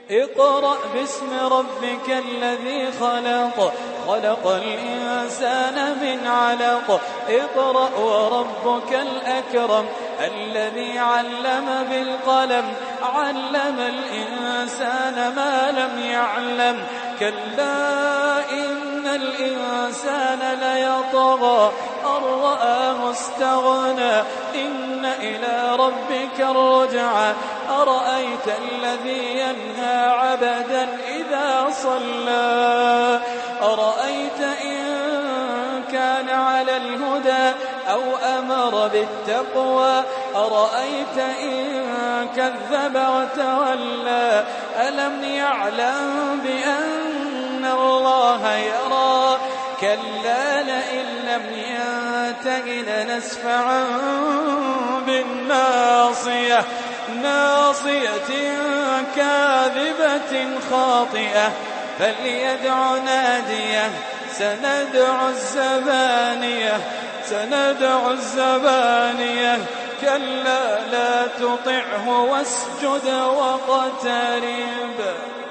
اقرأ باسم ربك الذي خلق خلق الإنسان من علق اقرأ وربك الأكرم الذي علم بالقلم علم الإنسان ما لم يعلم كلا إن الإنسان ليطغى أن رآه استغنى إن إلى ربك الرجعى أرأيت الذي ينهى عبدا إذا صلى أرأيت إن كان على الهدى أو أمر بالتقوى أرأيت إن كذب وتولى ألم يعلم بأن الله يرى كلا لئن لم ينته لنسفعا بالناصية ناصية كاذبة خاطئة فليدع ناديه سندع الزبانية كلا لا تطعه واسجد واقترب